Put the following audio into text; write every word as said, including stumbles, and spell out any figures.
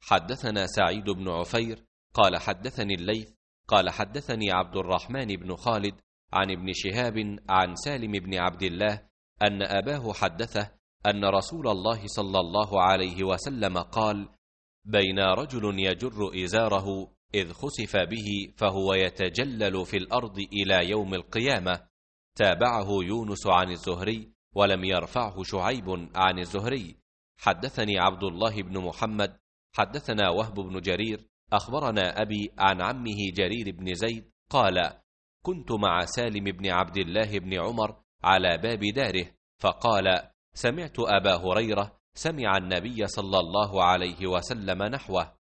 حدثنا سعيد بن عفير قال حدثني الليث قال حدثني عبد الرحمن بن خالد عن ابن شهاب عن سالم بن عبد الله أن أباه حدثه أن رسول الله صلى الله عليه وسلم قال: بين رجل يجر إزاره إذ خسف به فهو يتجلل في الأرض إلى يوم القيامة. تابعه يونس عن الزهري ولم يرفعه شعيب عن الزهري. حدثني عبد الله بن محمد حدثنا وهب بن جرير أخبرنا أبي عن عمه جرير بن زيد قال: كنت مع سالم بن عبد الله بن عمر على باب داره فقال: سمعت أبا هريرة سمع النبي صلى الله عليه وسلم نحوه.